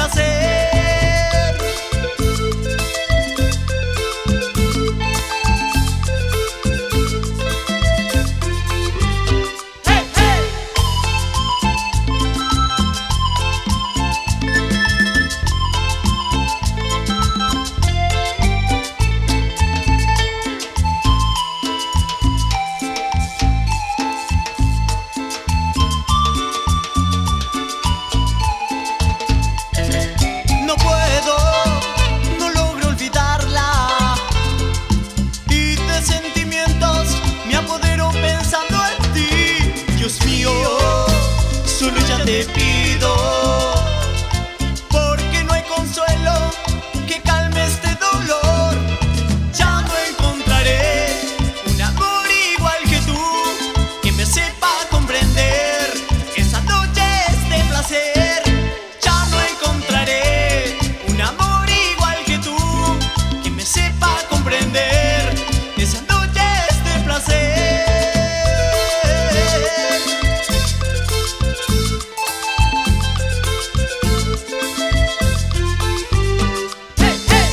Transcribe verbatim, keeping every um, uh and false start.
placer. ¡Hey, hey! No puedo, no logro olvidarla, y de sentimientos me apodero pensando en ti. Dios mío, solo ya te pido, porque no hay consuelo que calme este dolor. Ya no encontraré un amor igual que tú, que me sepa comprender esas noches de placer. Ya no encontraré un amor igual que tú, que me sepa comprender esas noches de placer. ¡Hey, hey!